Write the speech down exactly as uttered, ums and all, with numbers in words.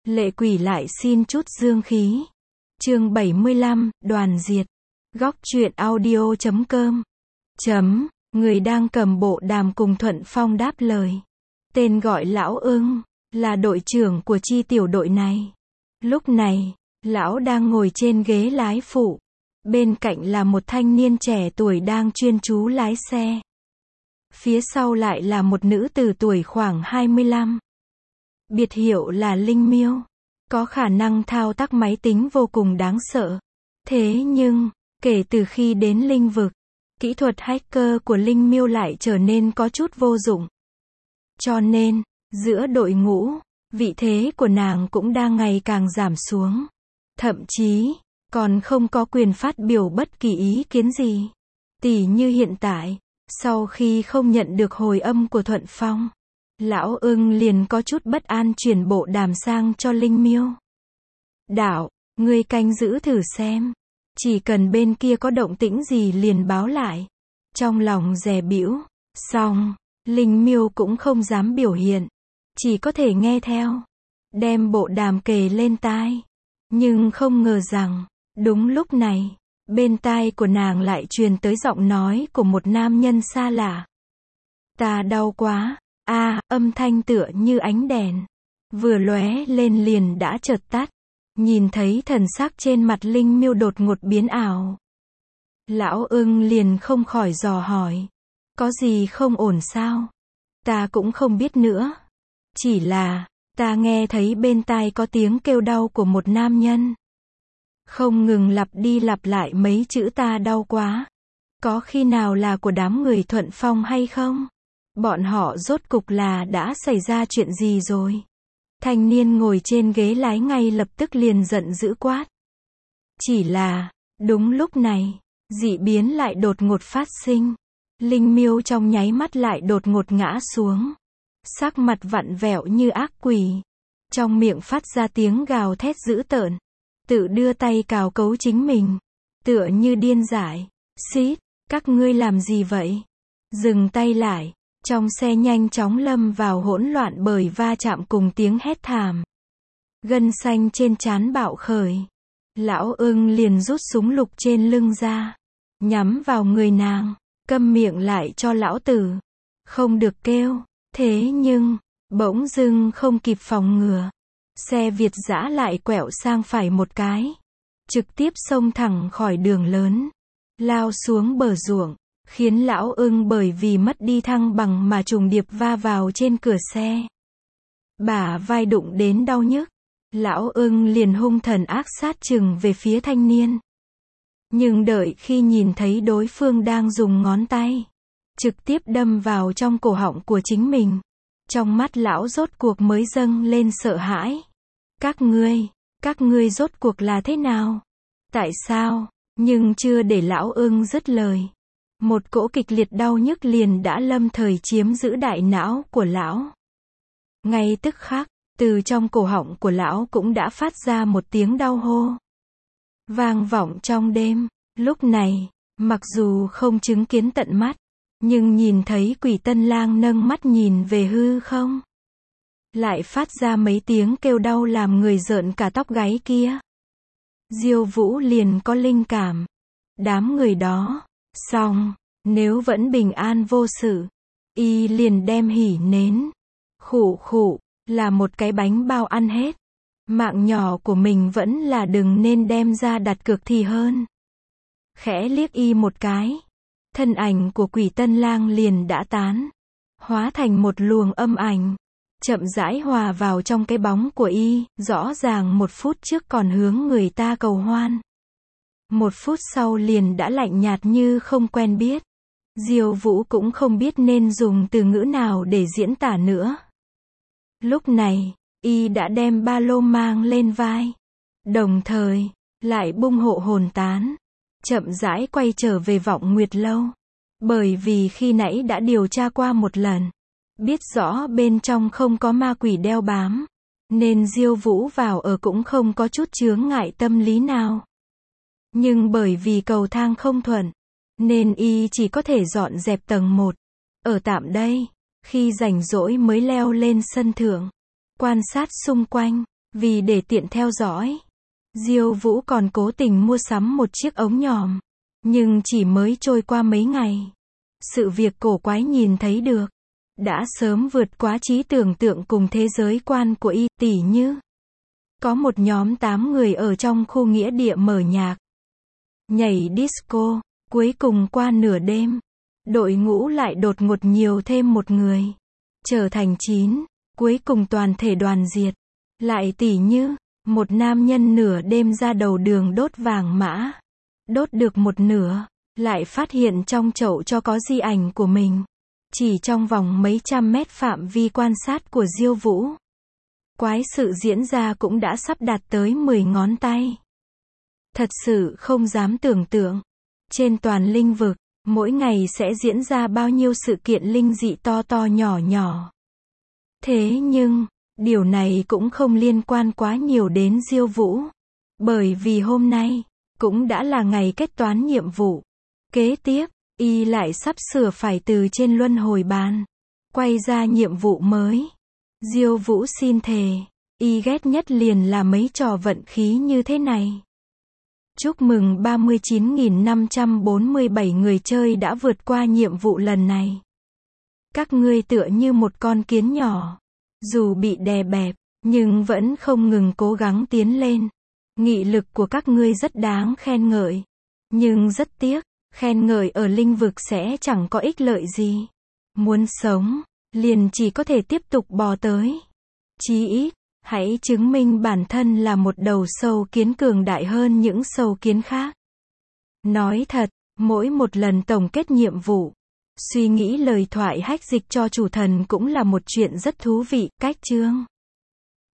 Lệ quỷ lại xin chút dương khí. Chương bảy mươi lăm, đoàn diệt. Góc truyện audio chấm com. Chấm, người đang cầm bộ đàm cùng Thuận Phong đáp lời. Tên gọi Lão Ưng, là đội trưởng của chi tiểu đội này. Lúc này, lão đang ngồi trên ghế lái phụ. Bên cạnh là một thanh niên trẻ tuổi đang chuyên chú lái xe. Phía sau lại là một nữ tử tuổi khoảng hai mươi lăm. Biệt hiệu là Linh Miêu. Có khả năng thao tác máy tính vô cùng đáng sợ. Thế nhưng, kể từ khi đến Linh vực, kỹ thuật hacker của Linh Miêu lại trở nên có chút vô dụng. Cho nên, giữa đội ngũ, vị thế của nàng cũng đang ngày càng giảm xuống. Thậm chí, còn không có quyền phát biểu bất kỳ ý kiến gì. Tỉ như hiện tại, sau khi không nhận được hồi âm của Thuận Phong, Lão Ưng liền có chút bất an chuyển bộ đàm sang cho Linh Miêu. Đạo, ngươi canh giữ thử xem. Chỉ cần bên kia có động tĩnh gì liền báo lại. Trong lòng dè bĩu, xong, Linh Miêu cũng không dám biểu hiện. Chỉ có thể nghe theo. Đem bộ đàm kề lên tai. Nhưng không ngờ rằng, đúng lúc này, bên tai của nàng lại truyền tới giọng nói của một nam nhân xa lạ. Ta đau quá. A, à, âm thanh tựa như ánh đèn. Vừa lóe lên liền đã chợt tắt. Nhìn thấy thần sắc trên mặt Linh Miêu đột ngột biến ảo. Lão Ưng liền không khỏi dò hỏi. Có gì không ổn sao? Ta cũng không biết nữa. Chỉ là, ta nghe thấy bên tai có tiếng kêu đau của một nam nhân. Không ngừng lặp đi lặp lại mấy chữ ta đau quá. Có khi nào là của đám người Thuận Phong hay không? Bọn họ rốt cục là đã xảy ra chuyện gì rồi? Thanh niên ngồi trên ghế lái ngay lập tức liền giận dữ quát. Chỉ là, đúng lúc này, dị biến lại đột ngột phát sinh. Linh Miêu trong nháy mắt lại đột ngột ngã xuống. Sắc mặt vặn vẹo như ác quỷ. Trong miệng phát ra tiếng gào thét dữ tợn. Tự đưa tay cào cấu chính mình. Tựa như điên dại. Xít, các ngươi làm gì vậy? Dừng tay lại. Trong xe nhanh chóng lâm vào hỗn loạn bởi va chạm cùng tiếng hét thảm. Gân xanh trên trán bạo khởi. Lão Ưng liền rút súng lục trên lưng ra. Nhắm vào người nàng. Câm miệng lại cho lão tử. Không được kêu. Thế nhưng, bỗng dưng không kịp phòng ngừa. Xe Việt dã lại quẹo sang phải một cái. Trực tiếp xông thẳng khỏi đường lớn. Lao xuống bờ ruộng. Khiến Lão Ưng bởi vì mất đi thăng bằng mà trùng điệp va vào trên cửa xe. Bả vai đụng đến đau nhức. Lão Ưng liền hung thần ác sát chừng về phía thanh niên. Nhưng đợi khi nhìn thấy đối phương đang dùng ngón tay trực tiếp đâm vào trong cổ họng của chính mình. Trong mắt lão rốt cuộc mới dâng lên sợ hãi. Các ngươi, các ngươi rốt cuộc là thế nào? Tại sao? Nhưng chưa để Lão Ưng dứt lời. Một cỗ kịch liệt đau nhức liền đã lâm thời chiếm giữ đại não của lão. Ngay tức khắc, từ trong cổ họng của lão cũng đã phát ra một tiếng đau hô. Vang vọng trong đêm. Lúc này, mặc dù không chứng kiến tận mắt, nhưng nhìn thấy Quỷ Tân Lang nâng mắt nhìn về hư không. Lại phát ra mấy tiếng kêu đau làm người rợn cả tóc gáy kia. Diêu Vũ liền có linh cảm. Đám người đó, xong, nếu vẫn bình an vô sự, y liền đem hỉ nến, khụ khụ, là một cái bánh bao ăn hết. Mạng nhỏ của mình vẫn là đừng nên đem ra đặt cược thì hơn. Khẽ liếc y một cái. Thân ảnh của Quỷ Tân Lang liền đã tán. Hóa thành một luồng âm ảnh. Chậm rãi hòa vào trong cái bóng của y. Rõ ràng một phút trước còn hướng người ta cầu hoan. Một phút sau liền đã lạnh nhạt như không quen biết. Diêu Vũ cũng không biết nên dùng từ ngữ nào để diễn tả nữa. Lúc này, y đã đem ba lô mang lên vai. Đồng thời, lại bung hộ hồn tán. Chậm rãi quay trở về Vọng Nguyệt Lâu. Bởi vì khi nãy đã điều tra qua một lần. Biết rõ bên trong không có ma quỷ đeo bám. Nên Diêu Vũ vào ở cũng không có chút chướng ngại tâm lý nào. Nhưng bởi vì cầu thang không thuận, nên y chỉ có thể dọn dẹp tầng một. Ở tạm đây, khi rảnh rỗi mới leo lên sân thượng. Quan sát xung quanh, Vì để tiện theo dõi, Diêu Vũ còn cố tình mua sắm một chiếc ống nhòm. Nhưng chỉ mới trôi qua mấy ngày, sự việc cổ quái nhìn thấy được đã sớm vượt quá trí tưởng tượng cùng thế giới quan của y, tỉ như có một nhóm tám người ở trong khu nghĩa địa mở nhạc, nhảy disco, cuối cùng qua nửa đêm, đội ngũ lại đột ngột nhiều thêm một người, trở thành chín, cuối cùng toàn thể đoàn diệt. Lại tỉ như, một nam nhân nửa đêm ra đầu đường đốt vàng mã, đốt được một nửa, lại phát hiện trong chậu cho có di ảnh của mình. Chỉ trong vòng mấy trăm mét phạm vi quan sát của Diêu Vũ, quái sự diễn ra cũng đã sắp đạt tới mười ngón tay. Thật sự không dám tưởng tượng, trên toàn linh vực, mỗi ngày sẽ diễn ra bao nhiêu sự kiện linh dị to to nhỏ nhỏ. Thế nhưng, điều này cũng không liên quan quá nhiều đến Diêu Vũ, bởi vì hôm nay cũng đã là ngày kết toán nhiệm vụ. Kế tiếp, y lại sắp sửa phải từ trên luân hồi bàn quay ra nhiệm vụ mới. Diêu Vũ xin thề, y ghét nhất liền là mấy trò vận khí như thế này. Chúc mừng ba mươi chín nghìn năm trăm bốn mươi bảy người chơi đã vượt qua nhiệm vụ lần này. Các ngươi tựa như một con kiến nhỏ, dù bị đè bẹp, nhưng vẫn không ngừng cố gắng tiến lên. Nghị lực của các ngươi rất đáng khen ngợi. Nhưng rất tiếc, khen ngợi ở linh vực sẽ chẳng có ích lợi gì. Muốn sống, liền chỉ có thể tiếp tục bò tới. Chí ít, hãy chứng minh bản thân là một đầu sâu kiến cường đại hơn những sâu kiến khác. Nói thật, mỗi một lần tổng kết nhiệm vụ, suy nghĩ lời thoại hách dịch cho chủ thần cũng là một chuyện rất thú vị. Cách chương